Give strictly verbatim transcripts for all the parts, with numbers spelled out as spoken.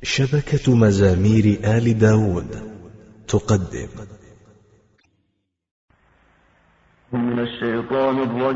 شبكة مزامير آل داود تقدم. من الشيطان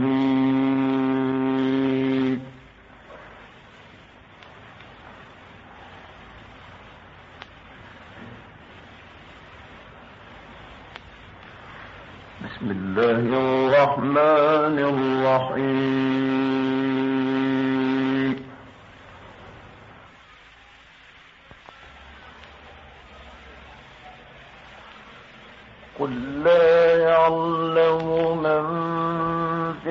الرجيم. بسم الله الرحمن الرحيم. قل لا يعلم من في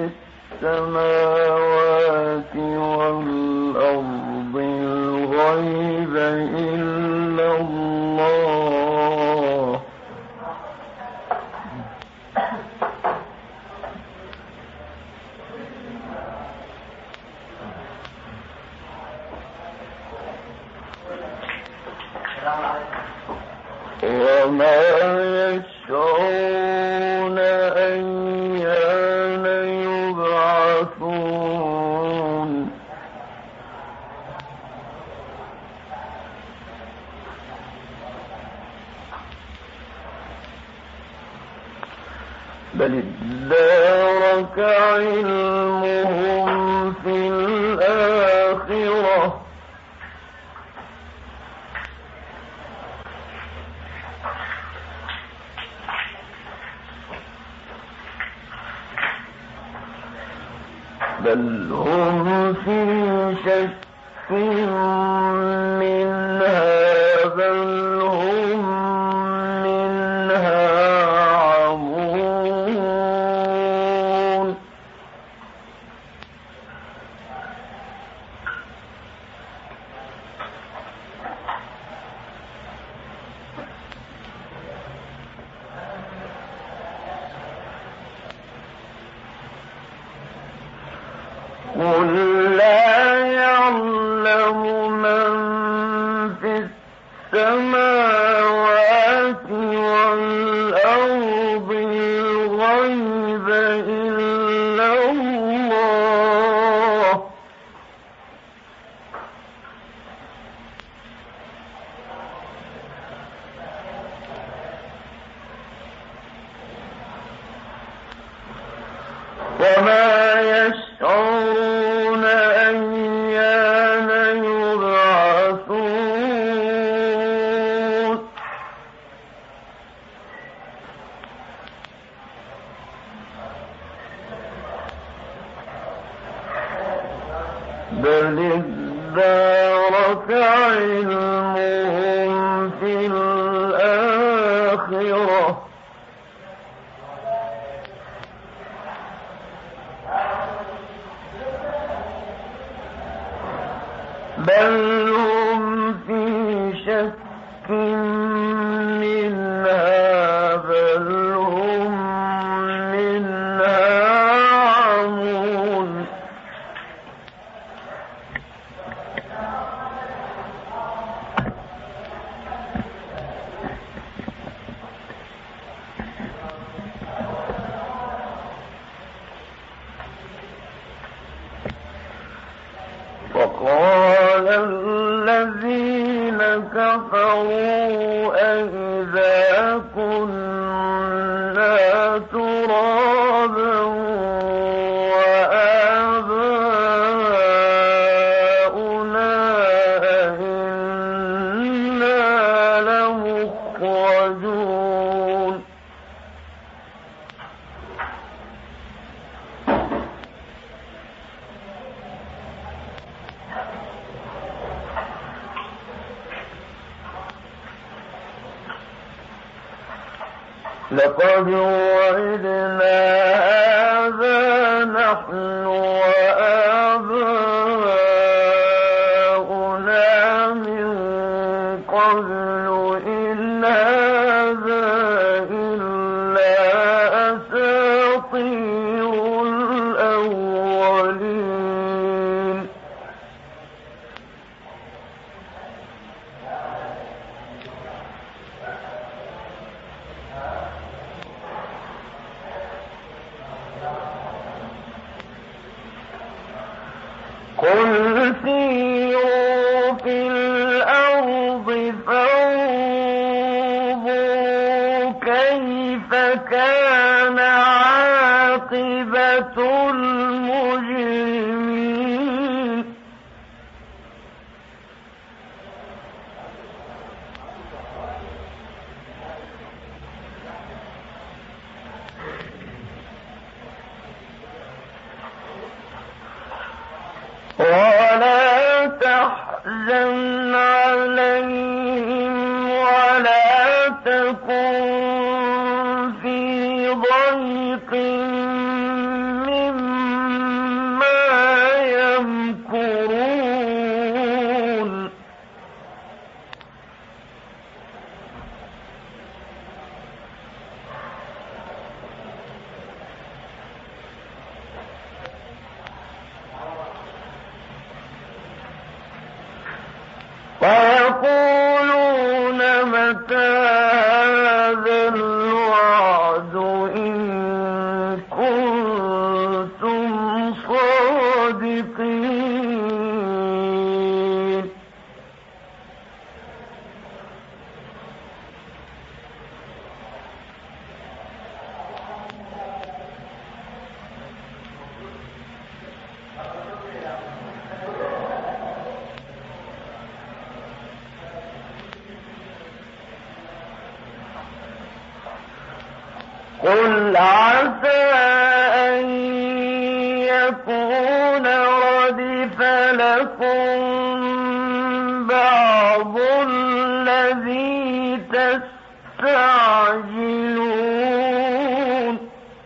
السماوات والأرض الغيب إلا الله وما يشعرون أيان يبعثون بل ادارك علمهم في الآخرة بل هم في شك منها بل هم منها عمون قل لا يعلم من في السماوات والأرض الغيب إلا الله وما يشعرون أيان يبعثون بل ادارك علمهم في الآخرة بل هم في شك منها بل هم منها عمون وقال الذين كفروا أئذا كنا ترابا وآباؤنا أئنا لمخرجون لقد وعدنا هذا نحن وآباؤنا من قبل إن هذا إلا أساطير الأولين قل سيروا في الأرض كان عاقبة المجرمين ولا تحزن عليهم ولا تكن في ضيق مما يمكرون ويقولون متى هذا الوعد إن كنتم صادقين قل عسى أن يكون ردف لكم بعض الذي تستعجلون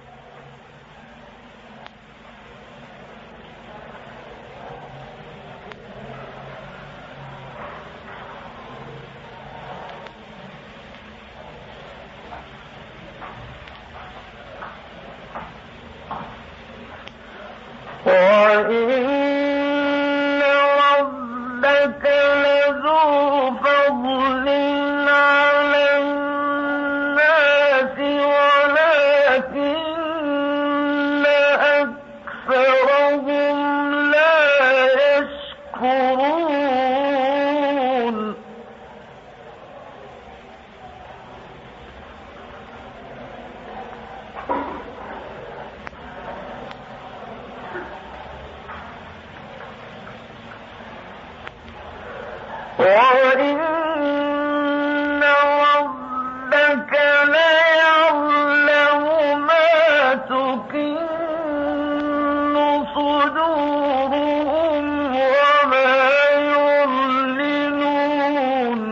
وإن ربك لذو فضل على الناس ولكن أكثرهم لا يشكرون وإن ربك ليعلم ما تكن صدورهم وما يعلنون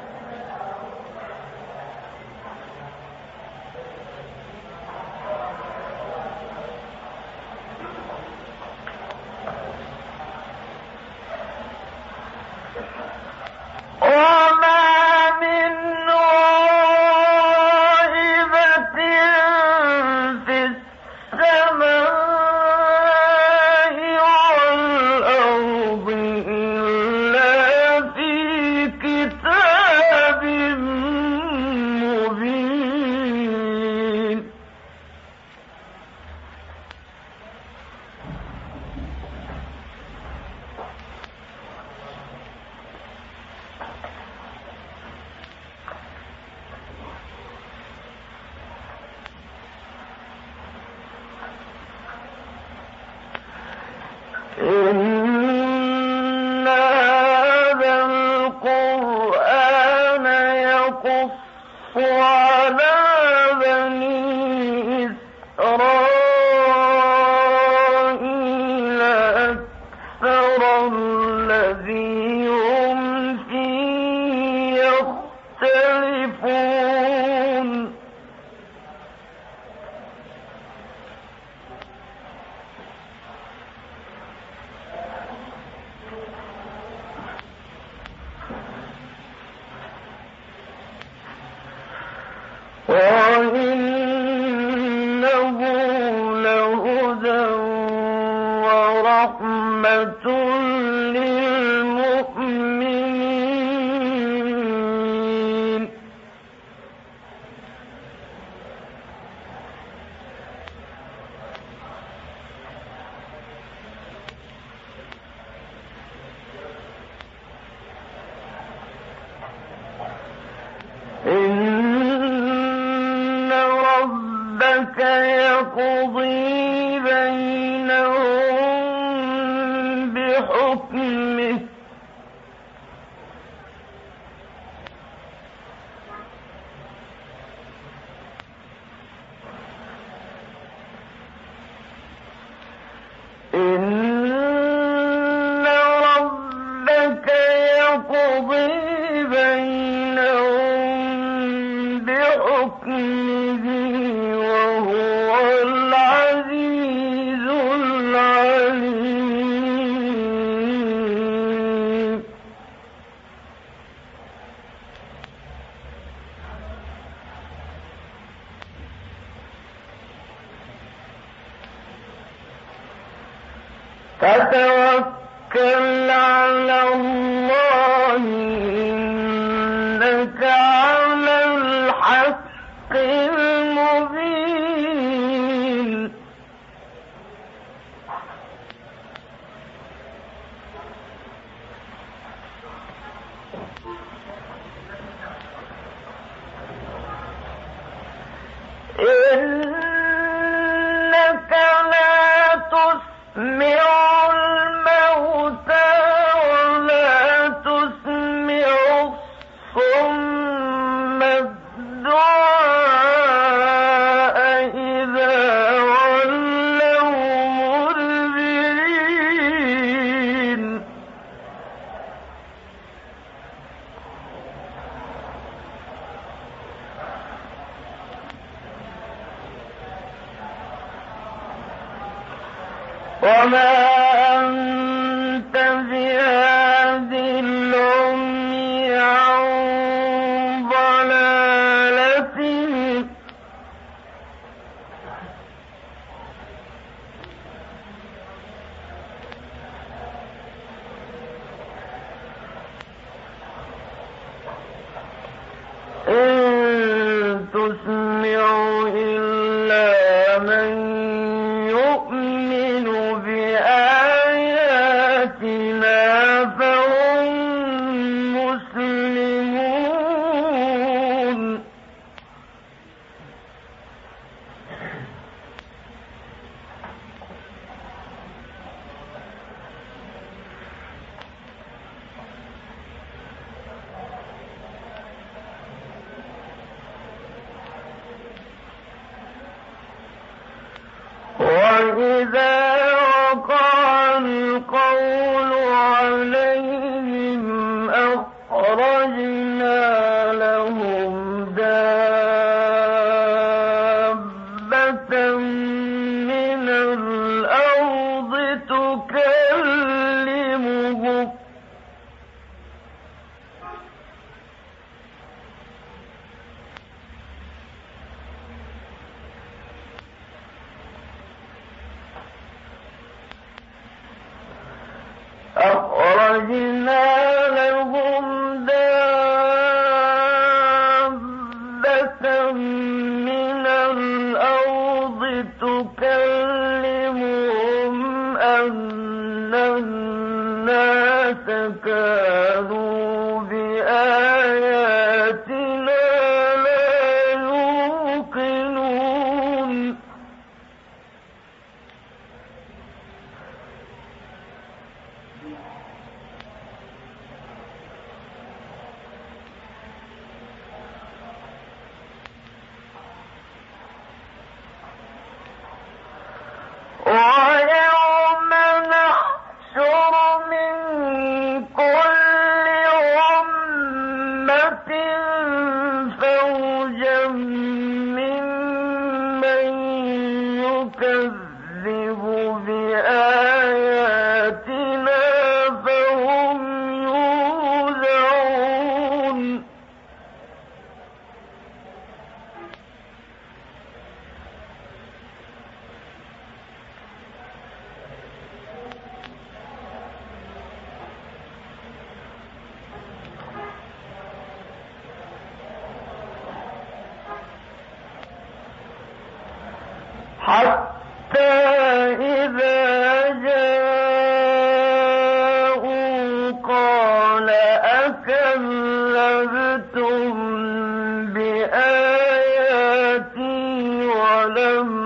وما من غائبة في السماء والأرض إلا في كتاب مبين إن هذا القرآن يقص على بني إسرائيل أكثر الذي هم فيه يختلفون يقضي بينهم بحكمه إن ربك يقضي بينهم بحكمه وهو العزيز العليم. فتوكل على الله إنك على الحق المبين. إنك لا تسمع الموتى ولا تسمع الصم الدعاء إذا ولوا مدبرين. وما أنت بهاد العمي عن ضلالتهم إن تسمع إلا من يؤمن بآياتنا فهم مسلمون. وإذا وقع القول عليهم أخرجنا لهم دابة من الأرض تكلمهم أخرجنا لهم دابة من الأرض تكلمهم أن الناس كانوا بآياتنا لا يوقنون. ويوم نحشر من كل أمة فوجا ممن يكذب بآياتنا فهم يوزعون. حتى إذا جاءوا قال أكذبتم بآياتي ولم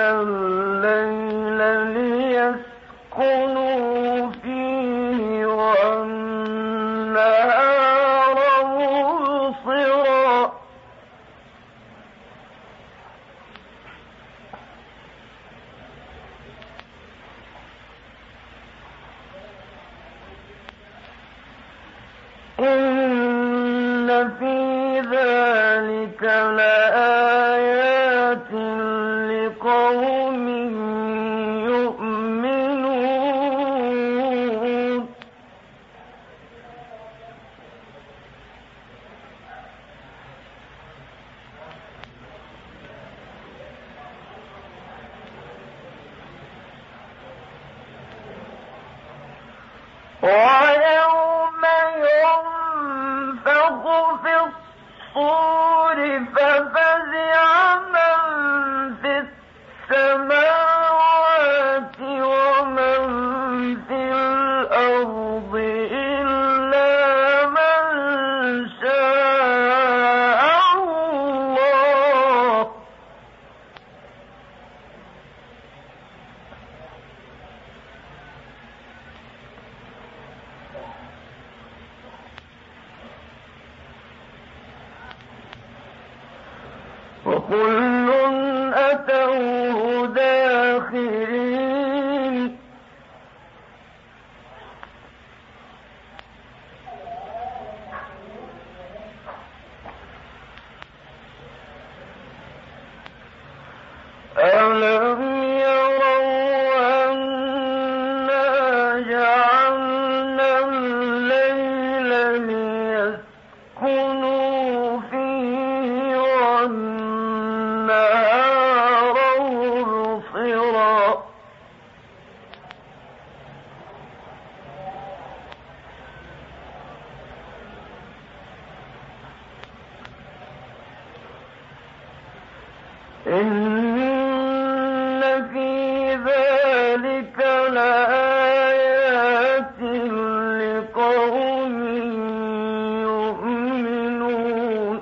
الليل ليسكنوا فيه والنهار مبصرا إن في ذلك لآيات لقوم يؤمنون ويوم ينفخ في الصور ففزع من في السماوات ومن في الأرض إلا من شاء الله وكل أتوه داخرين ألم يروا أنا جعلنا الليل ليسكنوا فيه والنهار مبصرا إن في ذلك لآيات لقوم يؤمنون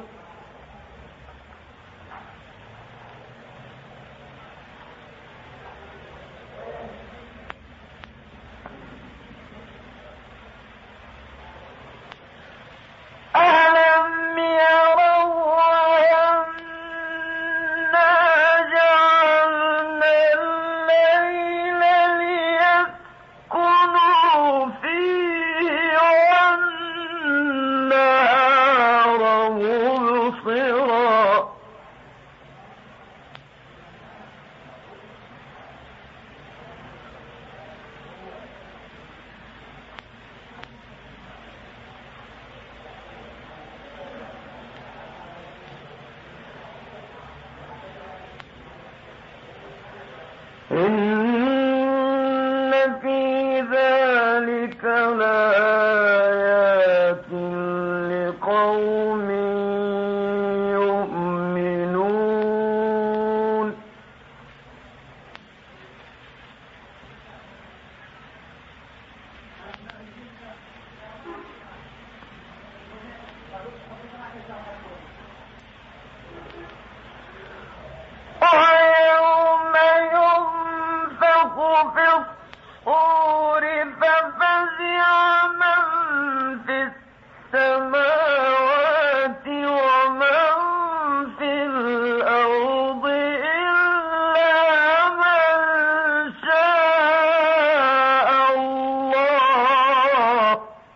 ألم يروا أنا جعلنا الليل ليسكنوا فيه والنهار مبصرا إن في ذلك لآيات لقوم يؤمنون ويوم ينفخ في الصور ففزع من في السماوات ومن في الأرض إلا من شاء الله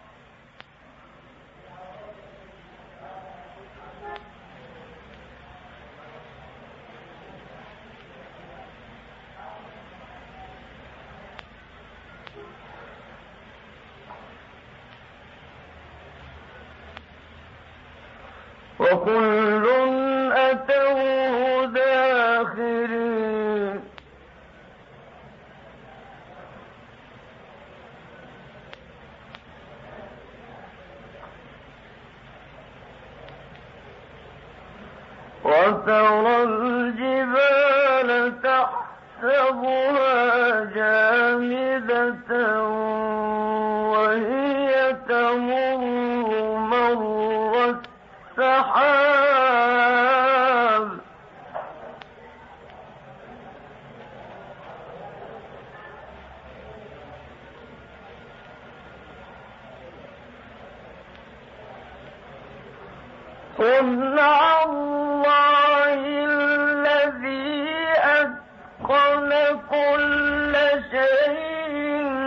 وكل أتوه داخرين وترى الجبال تحسبها جامدة وهي تمر مر السحاب صنع الله الذي أتقن كل شيء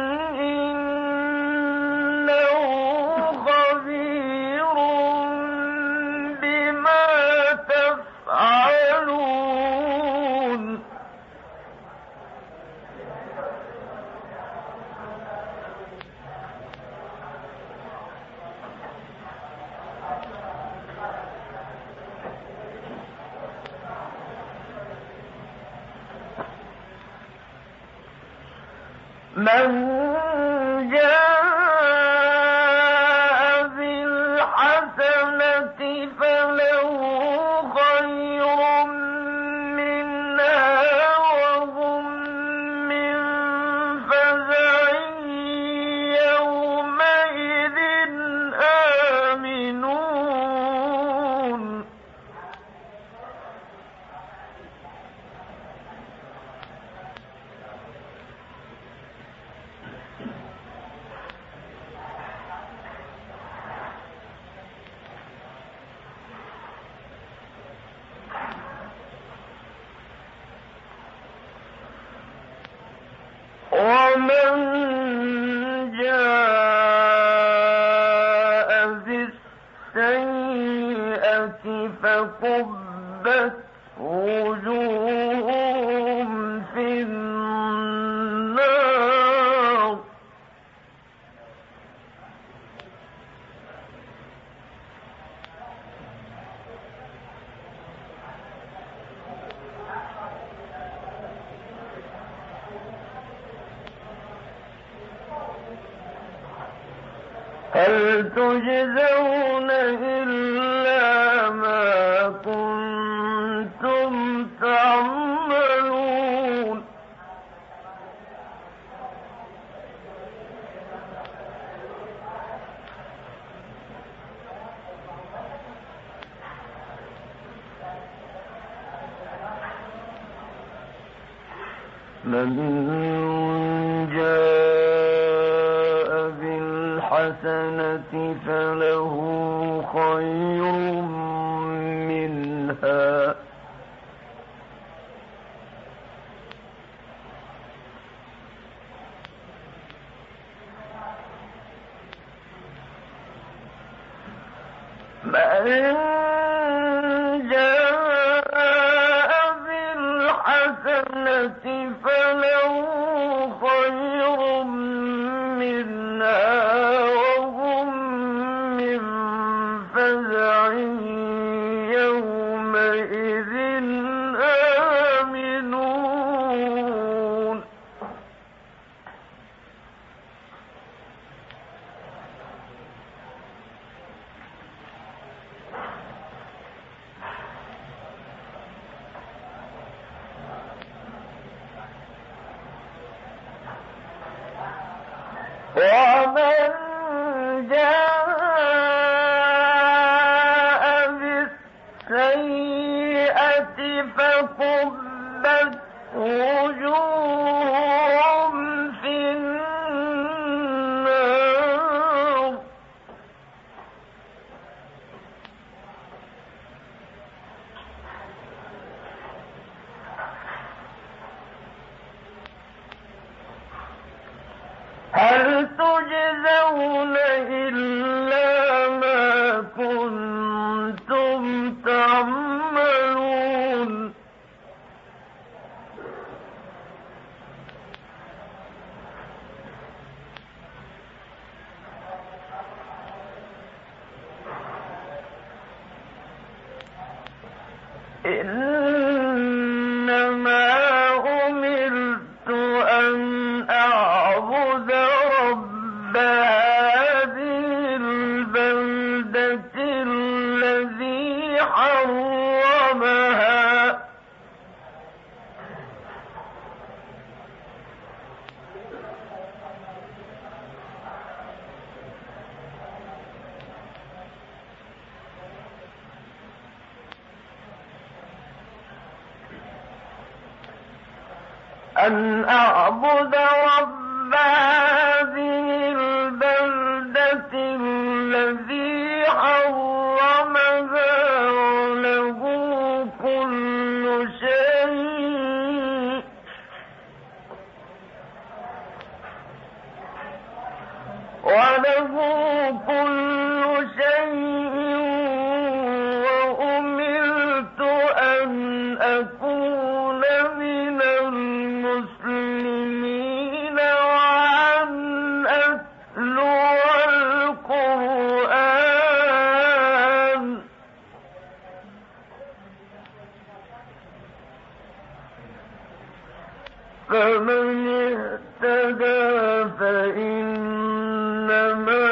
إنه خبير بما تفعلون. من جاء بالحسنة فله خير منها وهم من فزع يومئذ آمنون. ومن جاء بالسيئة فكبت وجوههم في النار هل تجزون إلا ما كنتم تعملون. من جاء بالحسنة فله خير منها من جاء بالحسنة فله خير منها وهم من فزع يومئذ آمنون. ومن جاء بالسيئة فكبت وجوههم في النار هل تجزون إلا ما كنتم تعملون. إنما أمرت أن أعبد رب هذه البلدة الذي حرمها أن أعبد رب هذه البلدة الذي حرمها وله كل شيء وأمرت أن أكون من المسلمين وأن أتلو القرآن فمن اهتدى فإنما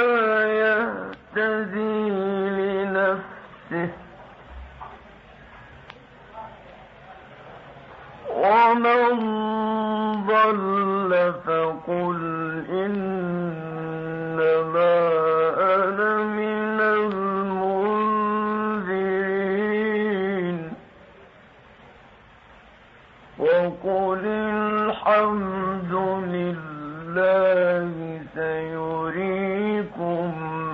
يهتدي لنفسه ومن ضل فقل إنما أنا من المنذرين وقل الحمد لله سيريكم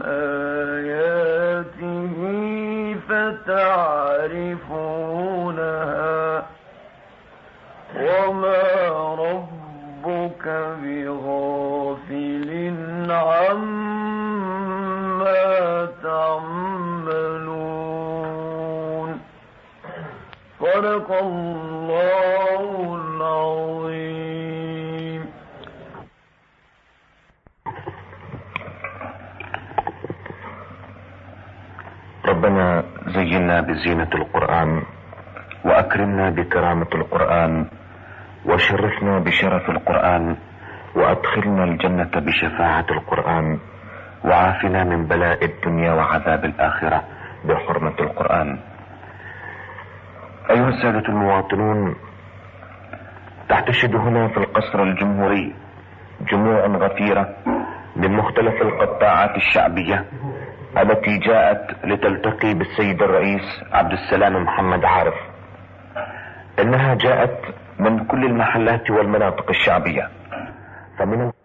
آياته فتعرفونها وما ربك بغافل عما تعملون. صدق الله العظيم. ربنا زينا بزينة القرآن وأكرمنا بكرامة القرآن وشرفنا بشرف القرآن وأدخلنا الجنة بشفاعة القرآن وعافنا من بلاء الدنيا وعذاب الآخرة بحرمة القرآن. أيها السادة المواطنون، تحتشد هنا في القصر الجمهوري جموع غفيرة من مختلف القطاعات الشعبية التي جاءت لتلتقي بالسيد الرئيس عبد السلام محمد عارف. إنها جاءت من كل المحلات والمناطق الشعبية، فمن